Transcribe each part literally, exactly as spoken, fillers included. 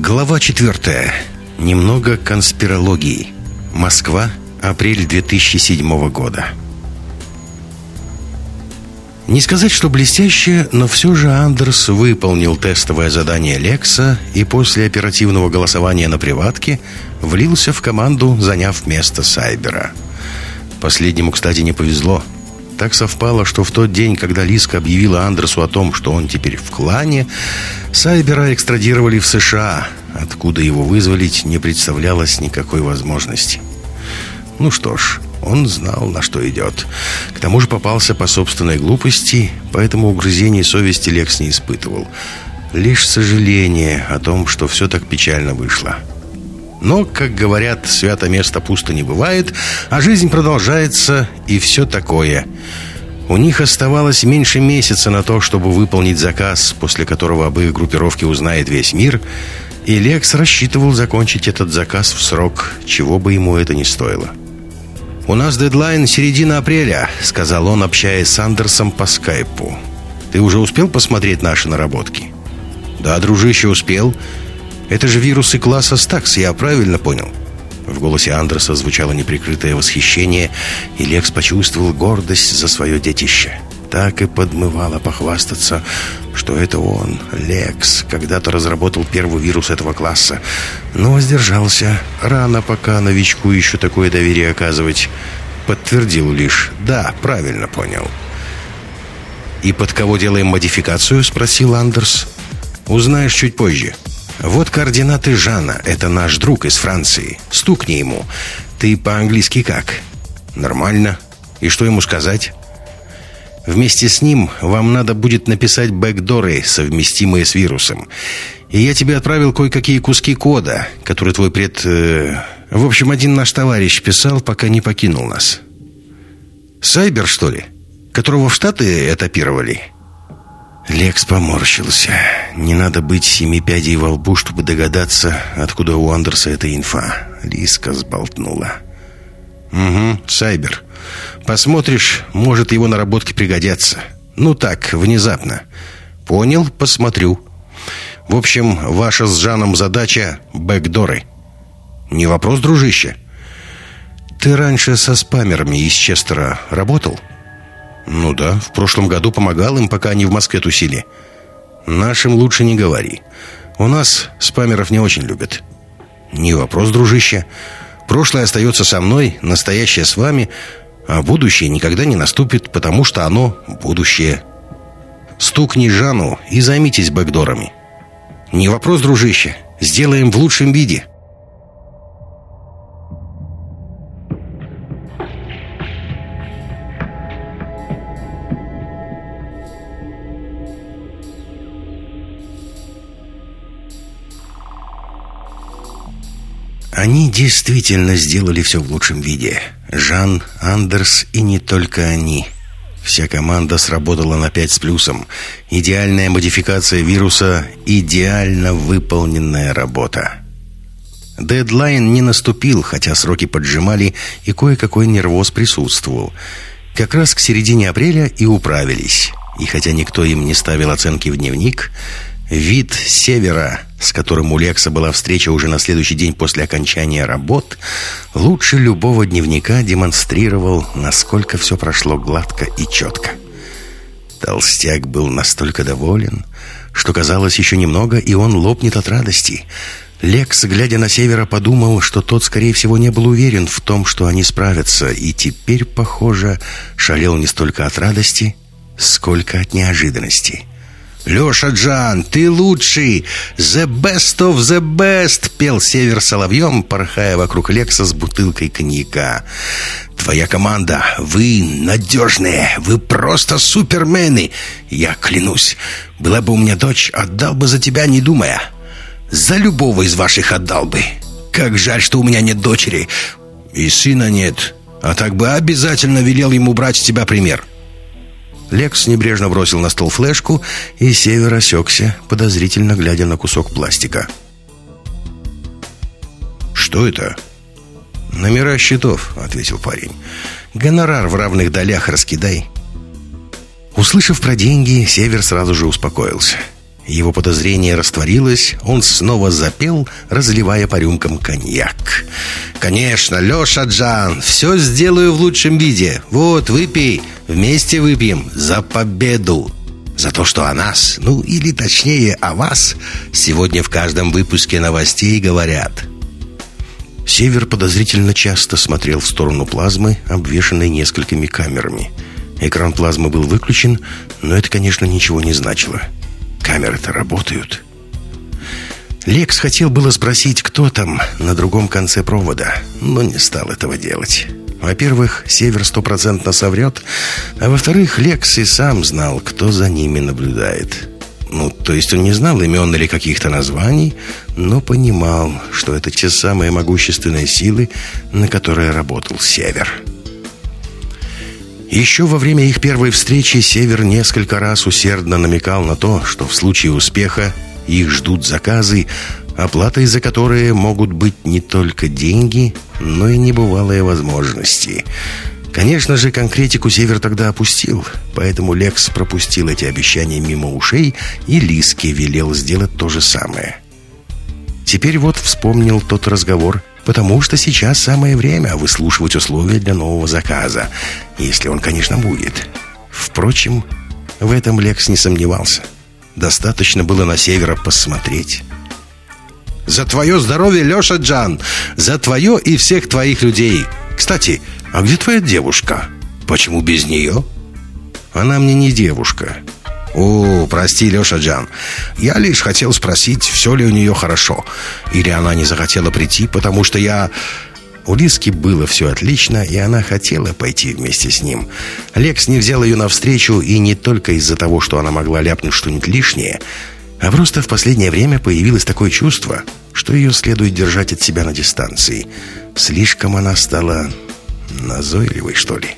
Глава четвертая. Немного конспирологии. Москва, апрель две тысячи седьмого года. Не сказать, что блестяще, но все же Андерс выполнил тестовое задание Лекса и после оперативного голосования на приватке влился в команду, заняв место Сайбера. Последнему, кстати, не повезло. Так совпало, что в тот день, когда Лиска объявила Андерсу о том, что он теперь в клане, Сайбера экстрадировали в США, откуда его вызволить не представлялось никакой возможности. Ну что ж, он знал, на что идет. К тому же попался по собственной глупости, поэтому угрызений совести Лекс не испытывал. Лишь сожаление о том, что все так печально вышло. Но, как говорят, свято место пусто не бывает, а жизнь продолжается и все такое. У них оставалось меньше месяца на то, чтобы выполнить заказ, после которого об их группировке узнает весь мир, и Лекс рассчитывал закончить этот заказ в срок, чего бы ему это ни стоило. «У нас дедлайн середина апреля», — сказал он, общаясь с Андерсом по скайпу. «Ты уже успел посмотреть наши наработки?» «Да, дружище, успел. Это же вирусы класса Стакс, я правильно понял?» В голосе Андерса звучало неприкрытое восхищение, и Лекс почувствовал гордость за свое детище. Так и подмывало похвастаться, что это он, Лекс, когда-то разработал первый вирус этого класса. Но воздержался. Рано пока новичку еще такое доверие оказывать. Подтвердил лишь: «Да, правильно понял». «И под кого делаем модификацию?» — спросил Андерс. «Узнаешь чуть позже. Вот координаты Жана. Это наш друг из Франции. Стукни ему. Ты по-английски как?» «Нормально. И что ему сказать?» «Вместе с ним вам надо будет написать бэкдоры, совместимые с вирусом. И я тебе отправил кое-какие куски кода, которые твой пред... Э, в общем, один наш товарищ писал, пока не покинул нас». «Сайбер, что ли? Которого в Штаты этапировали?» Лекс поморщился. Не надо быть семи пядей во лбу, чтобы догадаться, откуда у Андерса эта инфа. Лиска сболтнула. «Угу, Сайбер. Посмотришь, может, его наработки пригодятся. Ну так, внезапно. Понял, посмотрю. В общем, ваша с Жаном задача — бэкдоры». «Не вопрос, дружище». «Ты раньше со спамерами из Честера работал?» «Ну да, в прошлом году помогал им, пока они в Москве тусили». «Нашим лучше не говори. У нас спамеров не очень любят». «Не вопрос, дружище. Прошлое остается со мной, настоящее с вами, а будущее никогда не наступит, потому что оно будущее. Стукни Жану и займитесь бэкдорами». «Не вопрос, дружище. Сделаем в лучшем виде». Они действительно сделали все в лучшем виде. Жан, Андерс и не только они. Вся команда сработала на пять с плюсом. Идеальная модификация вируса, идеально выполненная работа. Дедлайн не наступил, хотя сроки поджимали, и кое-какой нервоз присутствовал. Как раз к середине апреля и управились. И хотя никто им не ставил оценки в дневник, вид Севера, с которым у Лекса была встреча уже на следующий день после окончания работ, лучше любого дневника демонстрировал, насколько все прошло гладко и четко. Толстяк был настолько доволен, что казалось, еще немного, и он лопнет от радости. Лекс, глядя на Севера, подумал, что тот, скорее всего, не был уверен в том, что они справятся, и теперь, похоже, шалел не столько от радости, сколько от неожиданности. «Леша Джан, ты лучший! The best of the best!» — пел Север соловьем, порхая вокруг Лекса с бутылкой коньяка. «Твоя команда, вы надежные, вы просто супермены! Я клянусь, была бы у меня дочь, отдал бы за тебя, не думая. За любого из ваших отдал бы. Как жаль, что у меня нет дочери. И сына нет. А так бы обязательно велел ему брать с тебя пример». Лекс небрежно бросил на стол флешку, и Север осекся, подозрительно глядя на кусок пластика. «Что это?» «Номера счетов», — ответил парень. «Гонорар в равных долях раскидай». Услышав про деньги, Север сразу же успокоился. его подозрение растворилось, он снова запел, разливая по рюмкам коньяк. «Конечно, Леша-джан, все сделаю в лучшем виде. Вот, выпей, вместе выпьем за победу. За то, что о нас, ну или точнее о вас, сегодня в каждом выпуске новостей говорят». Север подозрительно часто смотрел в сторону плазмы, обвешанной несколькими камерами. Экран плазмы был выключен, но это, конечно, ничего не значило. Камеры-то работают. Лекс хотел было спросить, кто там на другом конце провода, но не стал этого делать. Во-первых, Север стопроцентно соврет, а во-вторых, Лекс и сам знал, кто за ними наблюдает. Ну, то есть он не знал имен или каких-то названий, но понимал, что это те самые могущественные силы, на которые работал Север. Еще во время их первой встречи Север несколько раз усердно намекал на то, что в случае успеха их ждут заказы, оплатой за которые могут быть не только деньги, но и небывалые возможности. Конечно же, конкретику Север тогда опустил, поэтому Лекс пропустил эти обещания мимо ушей, и Лиске велел сделать то же самое. Теперь вот вспомнил тот разговор, потому что сейчас самое время выслушивать условия для нового заказа, если он, конечно, будет. Впрочем, в этом Лекс не сомневался. Достаточно было на Севера посмотреть. «За твое здоровье, Леша-джан! За твое и всех твоих людей! Кстати, а где твоя девушка? Почему без нее?» «Она мне не девушка». «О, прости, Леша-джан. Я лишь хотел спросить, все ли у нее хорошо. Или она не захотела прийти, потому что я...» У Лиски было все отлично, и она хотела пойти вместе с ним. Лекс не взял ее навстречу, и не только из-за того, что она могла ляпнуть что-нибудь лишнее, а просто в последнее время появилось такое чувство, что ее следует держать от себя на дистанции. Слишком она стала назойливой, что ли.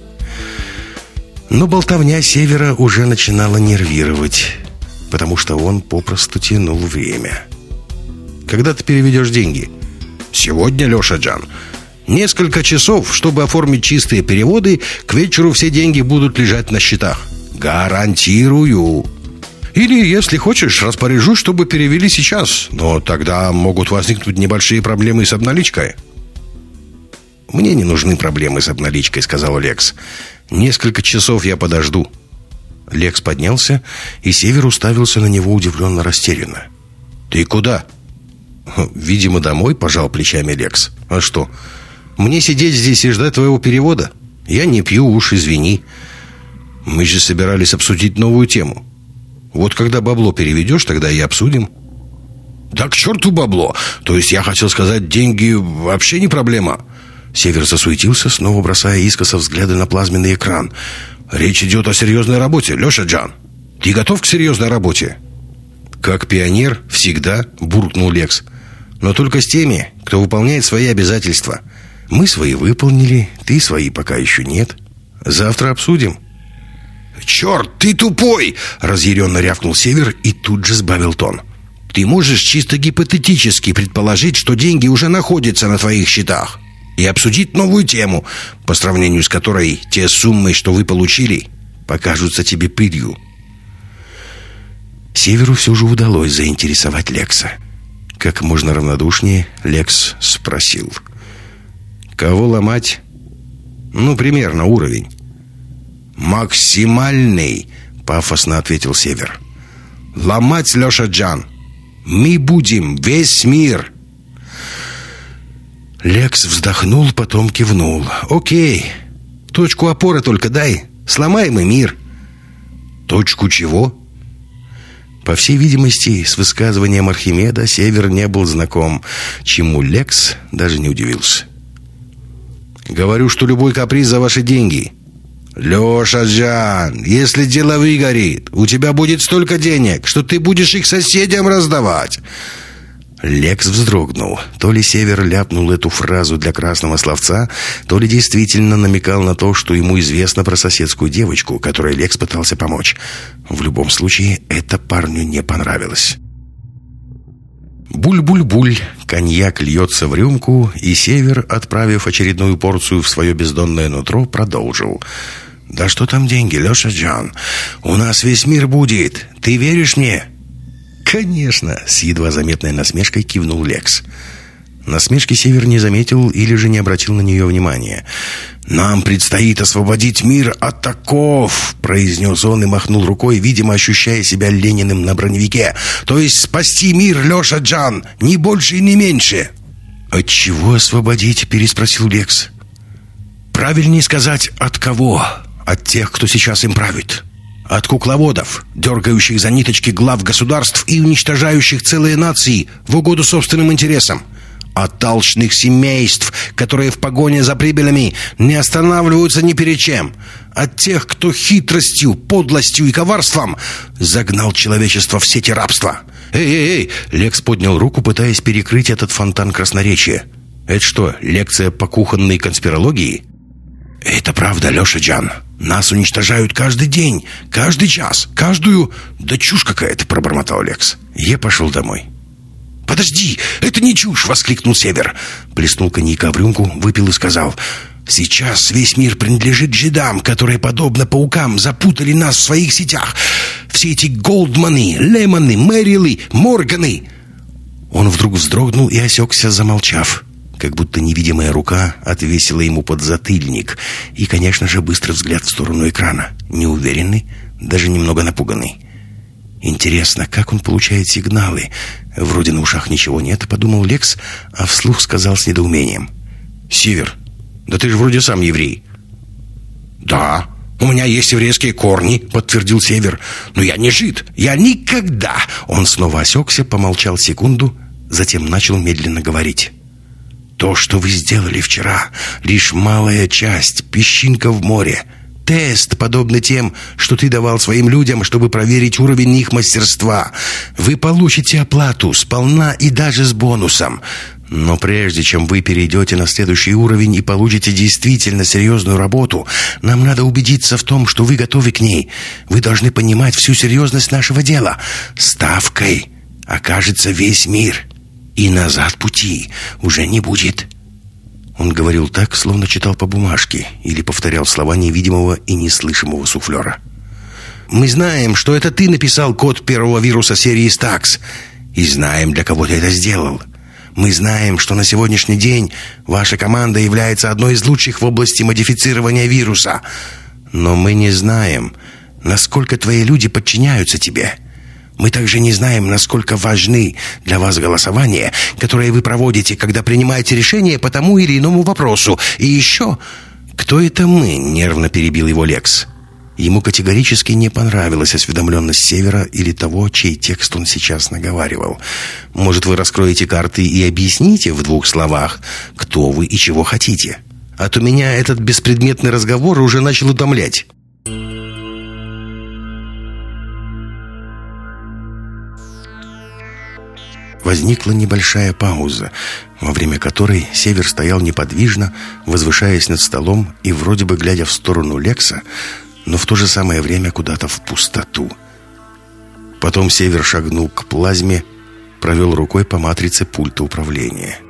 Но болтовня Севера уже начинала нервировать, потому что он попросту тянул время. «Когда ты переведешь деньги?» «Сегодня, Леша-джан. Несколько часов, чтобы оформить чистые переводы. К вечеру все деньги будут лежать на счетах. Гарантирую. Или, если хочешь, распоряжусь, чтобы перевели сейчас. Но тогда могут возникнуть небольшие проблемы с обналичкой». «Мне не нужны проблемы с обналичкой», — сказал Лекс. «Несколько часов я подожду». Лекс поднялся, и Север уставился на него удивленно растерянно. «Ты куда?» «Видимо, домой», — пожал плечами Лекс. «А что, мне сидеть здесь и ждать твоего перевода? Я не пью, уж извини. Мы же собирались обсудить новую тему. Вот когда бабло переведешь, тогда и обсудим». «Да к черту бабло! То есть я хотел сказать, деньги вообще не проблема». Север засуетился, снова бросая искоса взгляды на плазменный экран. «Речь идет о серьезной работе, Леша-джан. Ты готов к серьезной работе?» «Как пионер, всегда», — буркнул Лекс. «Но только с теми, кто выполняет свои обязательства. Мы свои выполнили, ты свои пока еще нет. Завтра обсудим». «Черт, ты тупой!» — разъяренно рявкнул Север и тут же сбавил тон. «Ты можешь чисто гипотетически предположить, что деньги уже находятся на твоих счетах, и обсудить новую тему, по сравнению с которой те суммы, что вы получили, покажутся тебе пылью». Северу все же удалось заинтересовать Лекса. Как можно равнодушнее Лекс спросил: «Кого ломать?» «Ну, примерно уровень». «Максимальный», — пафосно ответил Север. «Ломать, Леша-джан. Мы будем весь мир». Лекс вздохнул, потом кивнул. «Окей, точку опоры только дай. Сломаем и мир». «Точку чего?» По всей видимости, с высказыванием Архимеда Север не был знаком, чему Лекс даже не удивился. «Говорю, что любой каприз за ваши деньги». «Леша-джан, если дело выгорит, у тебя будет столько денег, что ты будешь их соседям раздавать». Лекс вздрогнул. То ли Север ляпнул эту фразу для красного словца, то ли действительно намекал на то, что ему известно про соседскую девочку, которой Лекс пытался помочь. В любом случае, это парню не понравилось. Буль-буль-буль, коньяк льется в рюмку, и Север, отправив очередную порцию в свое бездонное нутро, продолжил: «Да что там деньги, Леша-джан? У нас весь мир будет. Ты веришь мне? «Конечно!» — с едва заметной насмешкой кивнул Лекс. Насмешки Север не заметил или же не обратил на нее внимания. «Нам предстоит освободить мир от оков», — произнес он и махнул рукой, видимо, ощущая себя Лениным на броневике. «То есть спасти мир, Леша Джан, ни больше и не меньше». «От чего освободить?» — переспросил Лекс. «Правильнее сказать, от кого? От тех, кто сейчас им правит. От кукловодов, дергающих за ниточки глав государств и уничтожающих целые нации в угоду собственным интересам. От алчных семейств, которые в погоне за прибылями не останавливаются ни перед чем. От тех, кто хитростью, подлостью и коварством загнал человечество в сети рабства». «Эй, эй, эй!» — Лекс поднял руку, пытаясь перекрыть этот фонтан красноречия. «Это что, лекция по кухонной конспирологии?» «Это правда, Леша Джан. Нас уничтожают каждый день, каждый час, каждую...» «Да чушь какая-то!» — пробормотал Лекс. Я пошел домой. «Подожди, это не чушь!» — воскликнул Север. Плеснул коньяка в рюмку, выпил и сказал: «Сейчас весь мир принадлежит жидам, которые, подобно паукам, запутали нас в своих сетях. Все эти Голдманы, Лемоны, Мэрилы, Морганы...» Он вдруг вздрогнул и осекся, замолчав, как будто невидимая рука отвесила ему подзатыльник. И, конечно же, быстрый взгляд в сторону экрана, неуверенный, даже немного напуганный. «Интересно, как он получает сигналы? Вроде на ушах ничего нет», — подумал Лекс, а вслух сказал с недоумением: «Север, да ты же вроде сам еврей». «Да, у меня есть еврейские корни», — подтвердил Север. «Но я не жид. Я никогда...» Он снова осекся, помолчал секунду, затем начал медленно говорить. «То, что вы сделали вчера, лишь малая часть, песчинка в море. Тест, подобный тем, что ты давал своим людям, чтобы проверить уровень их мастерства. Вы получите оплату сполна и даже с бонусом. Но прежде чем вы перейдете на следующий уровень и получите действительно серьезную работу, нам надо убедиться в том, что вы готовы к ней. Вы должны понимать всю серьезность нашего дела. Ставкой окажется весь мир, и назад пути уже не будет». Он говорил так, словно читал по бумажке или повторял слова невидимого и неслышимого суфлера. «Мы знаем, что это ты написал код первого вируса серии Стакс, и знаем, для кого ты это сделал. Мы знаем, что на сегодняшний день ваша команда является одной из лучших в области модифицирования вируса. Но мы не знаем, насколько твои люди подчиняются тебе. Мы также не знаем, насколько важны для вас голосования, которые вы проводите, когда принимаете решение по тому или иному вопросу. И еще...» «Кто это мы?» — нервно перебил его Лекс. Ему категорически не понравилась осведомленность Севера или того, чей текст он сейчас наговаривал. «Может, вы раскроете карты и объясните в двух словах, кто вы и чего хотите? А то меня этот беспредметный разговор уже начал утомлять». Возникла небольшая пауза, во время которой Север стоял неподвижно, возвышаясь над столом и вроде бы глядя в сторону Лекса, но в то же самое время куда-то в пустоту. Потом Север шагнул к плазме, провел рукой по матрице пульта управления.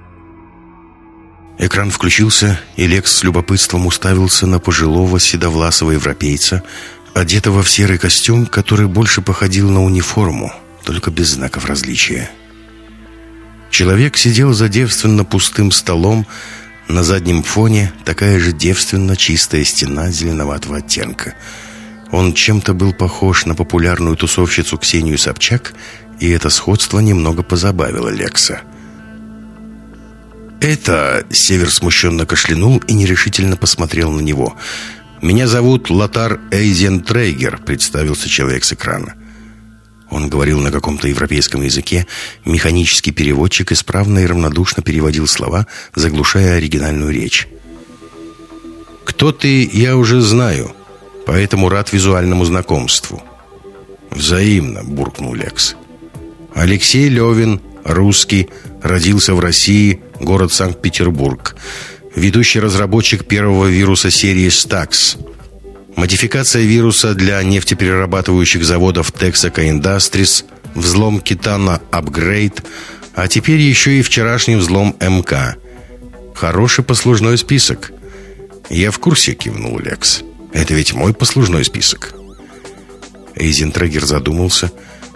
Экран включился, и Лекс с любопытством уставился на пожилого седовласого европейца, одетого в серый костюм, который больше походил на униформу, только без знаков различия. Человек сидел за девственно пустым столом. На заднем фоне такая же девственно чистая стена зеленоватого оттенка. Он чем-то был похож на популярную тусовщицу Ксению Собчак, и это сходство немного позабавило Лекса. «Это...» — Север смущенно кашлянул и нерешительно посмотрел на него. «Меня зовут Лотар Эйзентрейгер», — представился человек с экрана. Он говорил на каком-то европейском языке. Механический переводчик исправно и равнодушно переводил слова, заглушая оригинальную речь. «Кто ты, я уже знаю, поэтому рад визуальному знакомству». «Взаимно», — буркнул Лекс. «Алексей Левин, русский, родился в России, город Санкт-Петербург. Ведущий разработчик первого вируса серии Стакс. Модификация вируса для нефтеперерабатывающих заводов Texaco Industries, взлом Китана Upgrade, а теперь еще и вчерашний взлом МК. Хороший послужной список». «Я в курсе», — кивнул Лекс. «Это ведь мой послужной список». Эйзентрегер задумался,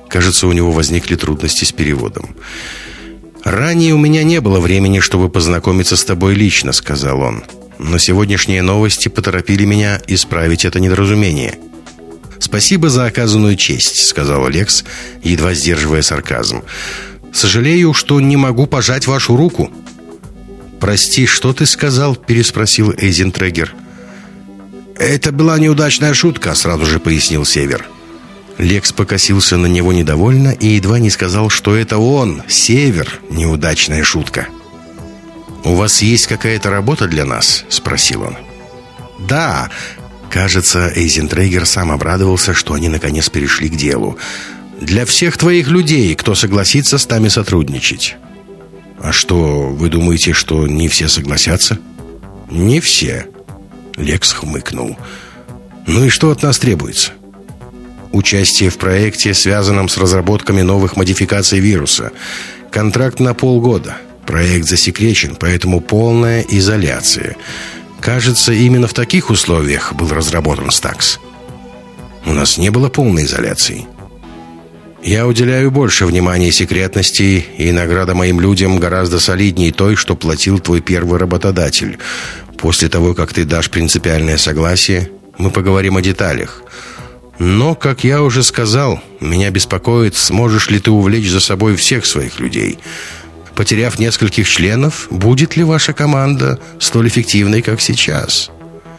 Кажется, у него возникли трудности с переводом. «Ранее у меня не было времени, чтобы познакомиться с тобой лично», — сказал он. «Но сегодняшние новости поторопили меня исправить это недоразумение». «Спасибо за оказанную честь», — сказал Лекс, едва сдерживая сарказм. «Сожалею, что не могу пожать вашу руку». «Прости, что ты сказал?» — переспросил Эйзентрегер. «Это была неудачная шутка», — сразу же пояснил Север. Лекс покосился на него недовольно и едва не сказал, что это он, Север, неудачная шутка. «У вас есть какая-то работа для нас?» — спросил он. «Да». Кажется, Эйзентрегер сам обрадовался, что они наконец перешли к делу. «Для всех твоих людей, кто согласится с нами сотрудничать». «А что, вы думаете, что не все согласятся?» «Не все». Лекс хмыкнул. «Ну и что от нас требуется?» «Участие в проекте, связанном с разработками новых модификаций вируса. Контракт на полгода. Проект засекречен, поэтому полная изоляция. Кажется, именно в таких условиях был разработан Стакс. У нас не было полной изоляции. Я уделяю больше внимания секретности, и награда моим людям гораздо солиднее той, что платил твой первый работодатель. После того, как ты дашь принципиальное согласие, мы поговорим о деталях. Но, как я уже сказал, меня беспокоит, сможешь ли ты увлечь за собой всех своих людей. Потеряв нескольких членов, будет ли ваша команда столь эффективной, как сейчас?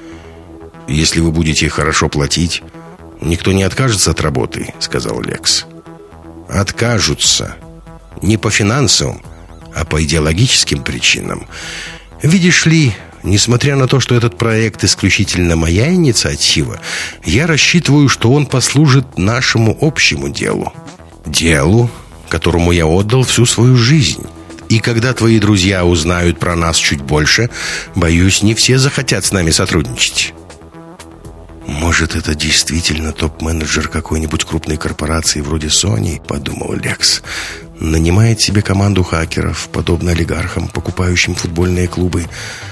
Если вы будете хорошо платить, никто не откажется от работы, сказал Лекс. Откажутся. Не по финансовым, а по идеологическим причинам. Видишь ли, несмотря на то, что этот проект исключительно моя инициатива, я рассчитываю, что он послужит нашему общему делу. Делу, которому я отдал всю свою жизнь. И когда твои друзья узнают про нас чуть больше, боюсь, не все захотят с нами сотрудничать. «Может, это действительно топ-менеджер какой-нибудь крупной корпорации вроде Sony?» — подумал Лекс. «Нанимает себе команду хакеров, подобно олигархам, покупающим футбольные клубы».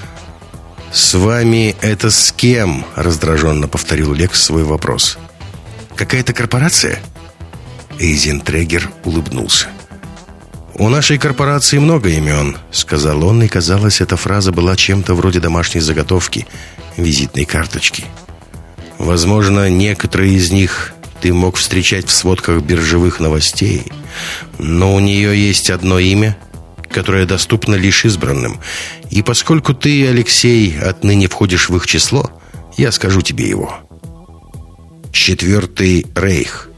«С вами это с кем?» — раздраженно повторил Лекс свой вопрос. «Какая-то корпорация?» Эйзентрегер улыбнулся. «У нашей корпорации много имен», — сказал он, и, казалось, эта фраза была чем-то вроде домашней заготовки, визитной карточки. «Возможно, некоторые из них ты мог встречать в сводках биржевых новостей, но у нее есть одно имя, которое доступно лишь избранным. И поскольку ты, Алексей, отныне входишь в их число, я скажу тебе его. Четвертый Рейх».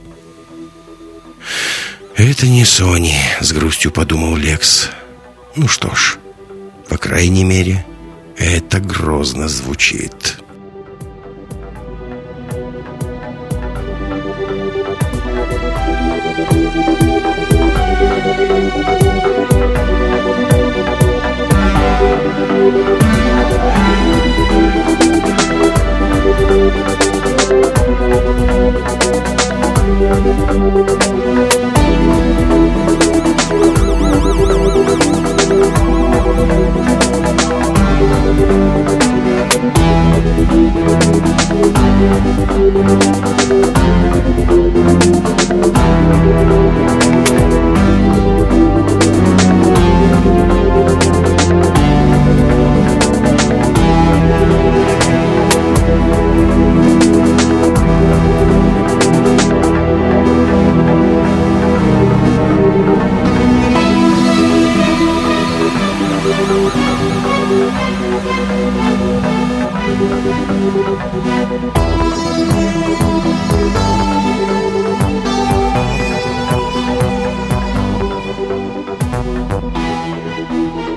«Это не Sony», — с грустью подумал Лекс. «Ну что ж, по крайней мере, это грозно звучит». Thank you.